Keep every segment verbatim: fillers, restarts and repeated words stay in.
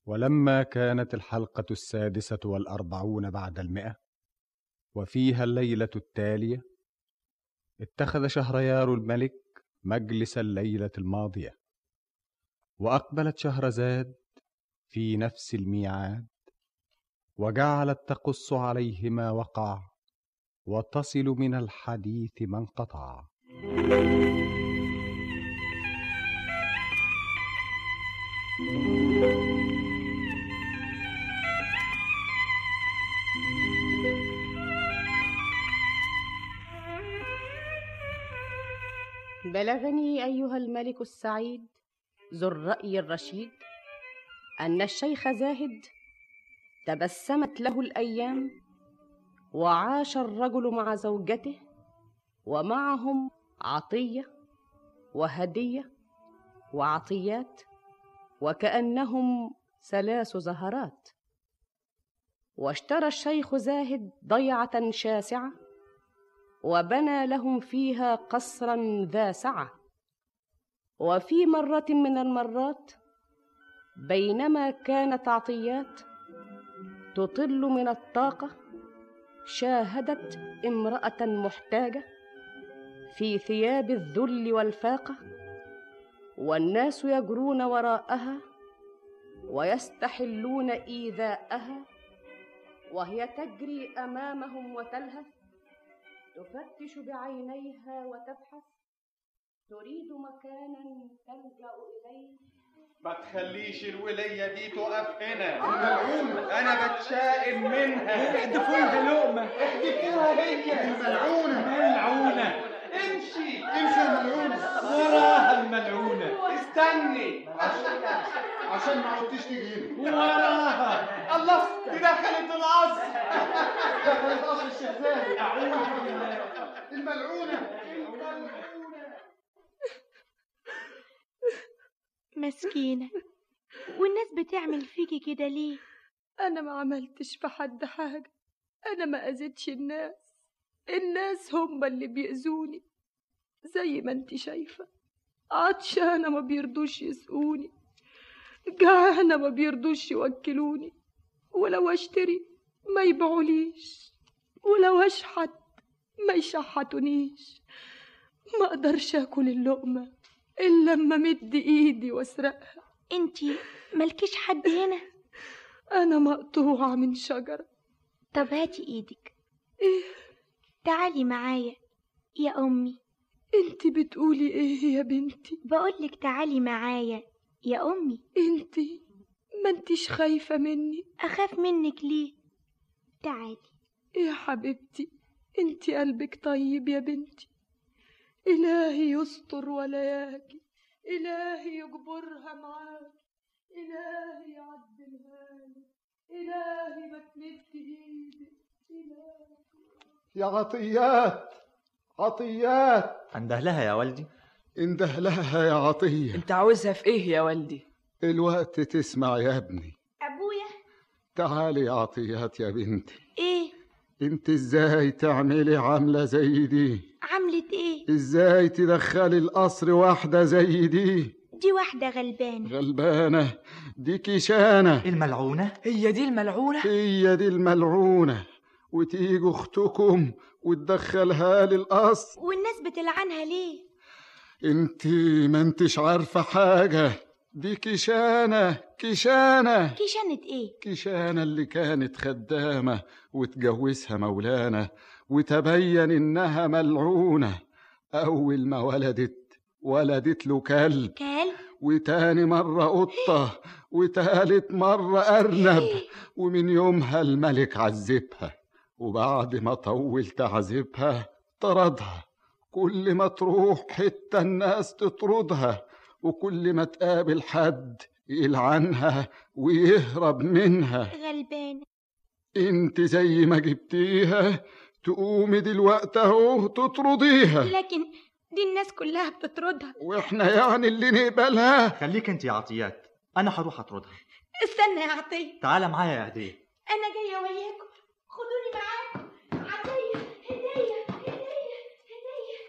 ولما كانت الحلقة السادسة والأربعون بعد المئة وفيها الليلة التالية، اتخذ شهريار الملك مجلس الليلة الماضية، وأقبلت شهرزاد في نفس الميعاد، وجعلت تقص عليه ما وقع وتصل من الحديث ما انقطع. بلغني أيها الملك السعيد ذو الرأي الرشيد أن الشيخ زاهد تبسمت له الأيام، وعاش الرجل مع زوجته ومعهم عطية وهدية وعطيات، وكأنهم ثلاث زهرات. واشترى الشيخ زاهد ضيعة شاسعة، وبنى لهم فيها قصرا ذا سعة. وفي مرة من المرات، بينما كانت عطيات تطل من الطاقة، شاهدت امرأة محتاجة في ثياب الذل والفاقة، والناس يجرون وراءها ويستحلون إيذاءها، وهي تجري أمامهم وتلهث، تفتش بعينيها وتبحث، تريد مكانا تلجأ إليه. ما تخليش الولية دي تقف هنا، أنا بتشائم منها. احدفوا لها لقمة، احدفوها هي الملعونة. ملعونة، امشي امشي يا ملعونة، وراها الملعونة. استني عشان ما عدتش تيجي هنا. وراها. الله، دي دخلت القصر. دخلت قصر الشيخ زاهد. أعوذ بالله. الملعونة. مسكينة، والناس بتعمل فيكي كده ليه؟ أنا ما عملتش في حد حاجة، أنا ما أذيتش الناس، الناس هم اللي بيأذوني. زي ما انت شايفة، عطشانة ما بيرضوش يسقوني، جعانة ما بيرضوش يوكلوني، ولو اشتري ما يبيعوليش، ولو اشحت ما يشحتونيش. ما اقدرش اكل اللقمة إلا لما مد إيدي واسرقها. انتي ملكيش حد هنا؟ أنا مقطوعة من شجرة. طب هاتي إيدك. إيه؟ تعالي معايا يا أمي. انتي بتقولي إيه يا بنتي؟ بقولك تعالي معايا يا أمي. انتي ما انتيش خايفة مني؟ أخاف منك ليه؟ تعالي يا حبيبتي، انتي قلبك طيب يا بنتي. إلهي يستر ولا ياكي، إلهي يجبرها معاك، إلهي يعدلها لي، إلهي ما تمد إيدك، إلهي. يا عطيات، عطيات. انده لها يا والدي. انده لها يا عطية. انت عاوزها في ايه يا والدي؟ الوقت تسمع يا ابني. أبويا. تعالي يا عطيات يا بنتي. إيه؟ انت ازاي تعملي عملة زي دي؟ عملت إيه؟ ازاي تدخلي القصر واحدة زي دي؟ دي واحدة غلبانة. غلبانة؟ دي كيشانة. الملعونة؟ هي دي الملعونة؟ هي دي الملعونة. وتيجوا اختكم وتدخلها للقصر، والناس بتلعنها ليه؟ انت ما انتش عارفة حاجة. دي كيشانة. كيشانة. كيشانة ايه؟ كيشانة اللي كانت خدامة وتجوزها مولانا، وتبين انها ملعونة. اول ما ولدت ولدت له كلب، كلب، وتاني مرة قطة، وتالت مرة أرنب. ومن يومها الملك عذبها، وبعد ما طول تعذبها طردها. كل ما تروح حتة الناس تطردها، وكل ما تقابل حد يلعنها ويهرب منها. غلبانة. انت زي ما جبتيها تقومي دلوقتي اهو تطرديها. لكن دي الناس كلها بتطردها، واحنا يعني اللي نقبلها؟ خليك انت يا عطيات، انا هروح اطردها. استنى يا عطية. تعالى معايا يا هدية. انا جاية وياكم، خدوني معاكم. عطية، هدية هدية هدية.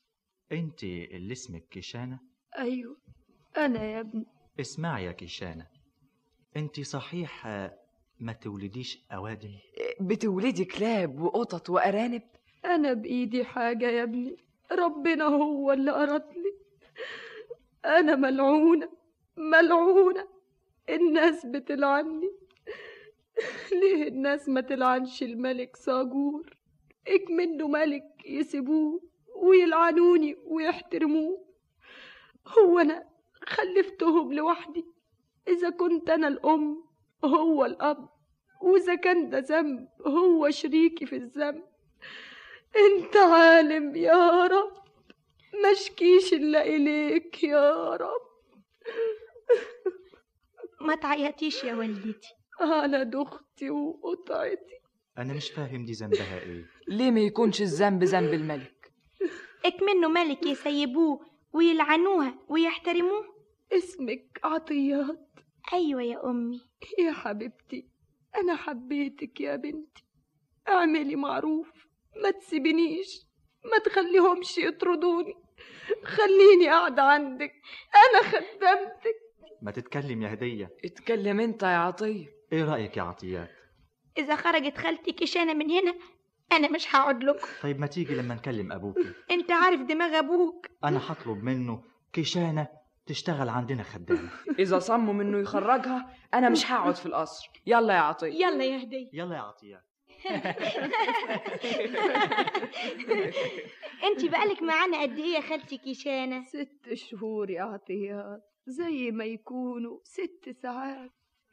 انت اللي اسمك كيشانة؟ أيوة أنا يا ابني. اسمعي يا كيشانة، انت صحيح ما تولديش أوادم؟ بتولدي كلاب وقطط وأرانب؟ أنا بإيدي حاجة يا ابني، ربنا هو اللي أراد لي. أنا ملعونة ملعونة، الناس بتلعني. ليه الناس ما تلعنش الملك صاجور؟ اكمنه ملك يسيبوه ويلعنوني ويحترموه. هو أنا خلفتهم لوحدي؟ إذا كنت أنا الأم هو الأب، وإذا كان ده ذنب هو شريكي في الذنب. انت عالم يا رب، مشكيش إلا إليك يا رب. ما تعيطيش يا والدتي، أنا دختي وقطعتي. أنا مش فاهم دي ذنبها إيه؟ ليه ما يكونش الذنب ذنب الملك؟ اكمنه ملك يسيبوه ويلعنوها ويحترموه. اسمك عطيات؟ أيوة يا أمي. يا حبيبتي أنا حبيتك يا بنتي. اعملي معروف، ما تسيبنيش، ما تخليهمش يطردوني، خليني قاعدة عندك، أنا خدمتك. ما تتكلم يا هدية. اتكلم انت يا عطية. ايه رأيك يا عطيات؟ إذا خرجت خالتي كيشانة من هنا أنا مش هقعد لكم. طيب ما تيجي لما نكلم أبوك. أنت عارف دماغ أبوك. أنا هطلب منه كيشانة تشتغل عندنا خدامة. إذا صمم إنه يخرجها أنا مش هقعد في القصر. يلا يا عطية. يلا يا هدية. يلا يا عطيات. أنت بقالك معانا قد إيه يا خالتي كيشانة؟ ست شهور يا عطيات، زي ما يكونوا ست ساعات.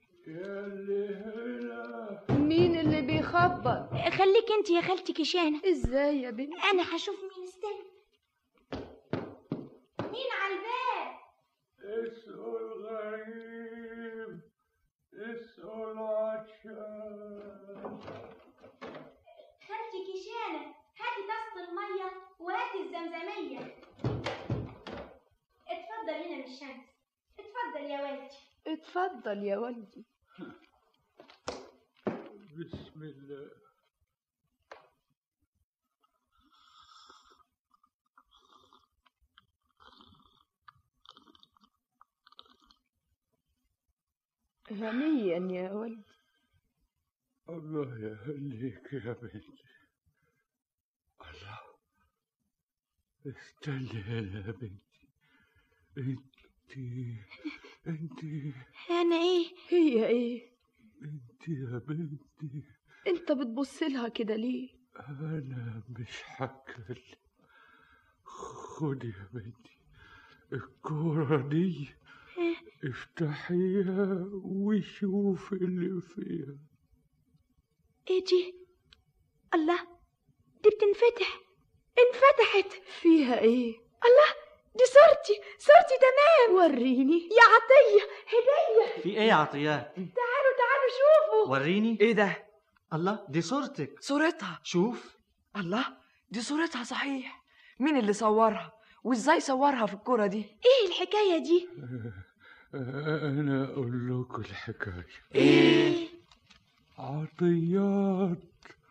مين اللي بيخبط؟ خليك انت يا خالتي كيشانة. ازاي يا بنتي؟ انا هشوف مين. استنى، مين على الباب؟ اسقوا الغريب، اسقوا العطشان. خالتي كيشانة هاتي طاسة المية وهاتي الزمزمية. اتفضل هنا من الشمس. اتفضل يا والدي. اتفضل يا والدي. بسم الله. هنيا يا ولدي. الله يهنيك يا بنتي. الله، استني هنا يا بنتي. انتي انتي انا ايه؟ هي ايه؟ انتي يا بنتي. انت بتبص لها كده ليه؟ انا مش هاكل. خدي يا بنتي الكورة دي، افتحيها وشوفي اللي فيها. ايه دي؟ الله، دي بتنفتح. انفتحت. فيها ايه؟ الله، دي صورتي. صورتي تمام. وريني يا عطية. هدية. في ايه يا عطيات؟ تعالوا تعالوا شوفوا. وريني. ايه ده؟ الله، دي صورتك. صورتها. شوف. الله، دي صورتها صحيح. مين اللي صورها وازاي صورها في الكرة دي؟ ايه الحكاية دي؟ انا اقول لكم الحكاية. ايه؟ عطيات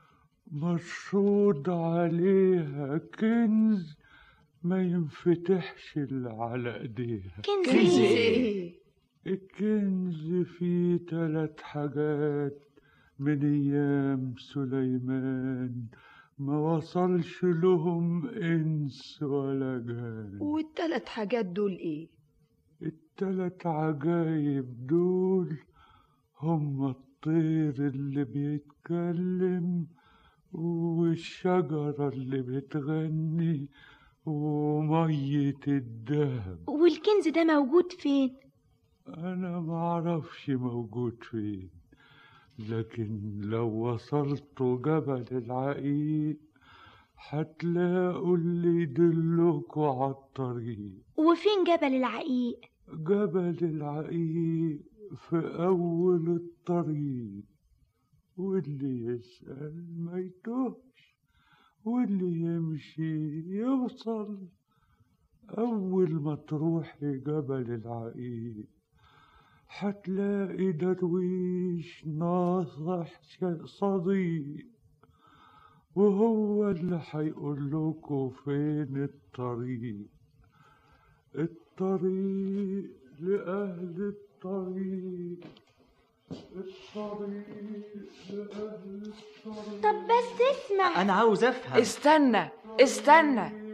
مرصود عليها كنز ما ينفتحش الا على ايديها. كنز, كنز ايه؟ ايه؟ الكنز فيه ثلاث حاجات من ايام سليمان ما وصلش لهم انس ولا جان. والتلات حاجات دول ايه؟ التلات عجايب دول هم الطير اللي بيتكلم، والشجرة اللي بتغني، ومية الدهب. والكنز ده موجود فين؟ أنا معرفش موجود فين، لكن لو وصلتوا جبل العقيق هتلاقوا اللي يدلكوا عالطريق. وفين جبل العقيق؟ جبل العقيق في أول الطريق، واللي يسأل ما يتوهش، واللي يمشي يوصل. أول ما تروحي جبل العقيق هتلاقي درويش ناصح صديق، وهو اللي هيقولكوا فين الطريق. الطريق لأهل الطريق طب بس اسمع. أنا عاوز أفهم. استنى استنى.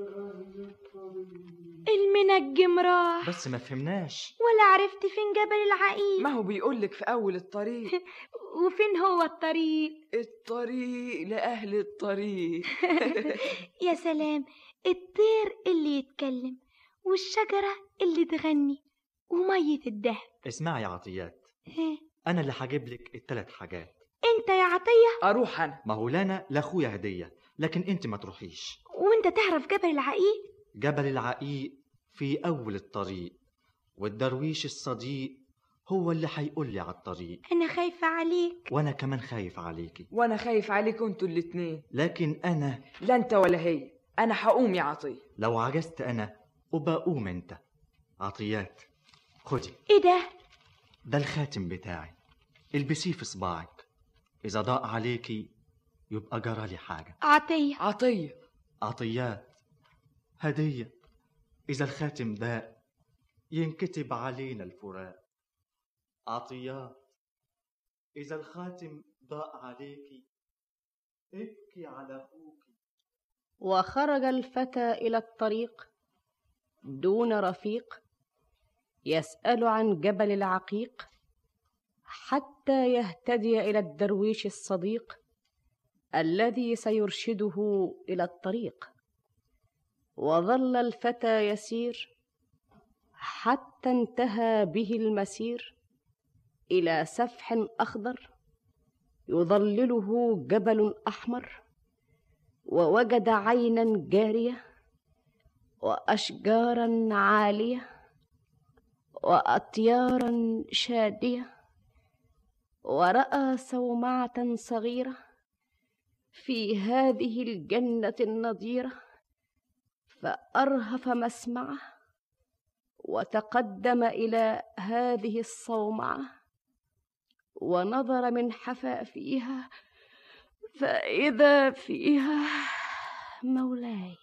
المنجم راح بس ما فهمناش. ولا عرفت فين جبل العقيق. ما هو بيقولك في أول الطريق. وفين هو الطريق؟ الطريق لأهل الطريق. يا سلام، الطير اللي يتكلم والشجرة اللي تغني ومية الدهب. اسمعي يا عطيات، ها؟ أنا اللي هجيب لك الثلاث حاجات. انت يا عطية؟ أروح أنا. ما هو لنا لأخويا هدية، لكن أنت ما تروحيش. وانت تعرف جبل العقيق؟ جبل العقيق في أول الطريق، والدرويش الصديق هو اللي هيقول لي على الطريق. أنا خايفة عليك. وأنا كمان خايف عليكي. وأنا خايف عليكم انتوا الاتنين. لكن أنا لا انت ولا هي، أنا هقوم يا عطية. لو عجزت أنا وبقوم أنت. عطيات، خدي. إيه ده؟ ده الخاتم بتاعي، البسيه في صباعك. إذا ضاق عليكي يبقى جرالي حاجة. عطية. عطية. عطيات، هدية. إذا الخاتم ضاق ينكتب علينا الفراق. عطيات، إذا الخاتم ضاق عليكي ابكي على أخوك. وخرج الفتى إلى الطريق دون رفيق يسأل عن جبل العقيق، حتى يهتدي إلى الدرويش الصديق الذي سيرشده إلى الطريق. وظل الفتى يسير حتى انتهى به المسير إلى سفح أخضر يظلله جبل أحمر، ووجد عينا جارية وأشجارا عالية وأطيارا شادية، ورأى صومعة صغيرة في هذه الجنة النضيرة، فأرهف مسمعه وتقدم إلى هذه الصومعة ونظر من حفافيها فإذا فيها مولاي.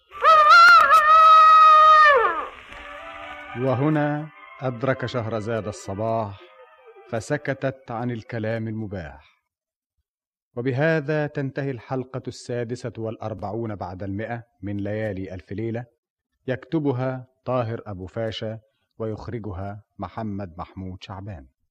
وهنا أدرك شهرزاد الصباح فسكتت عن الكلام المباح. وبهذا تنتهي الحلقة السادسة والأربعون بعد المئة من ليالي ألف ليلة، يكتبها طاهر أبو فاشا ويخرجها محمد محمود شعبان.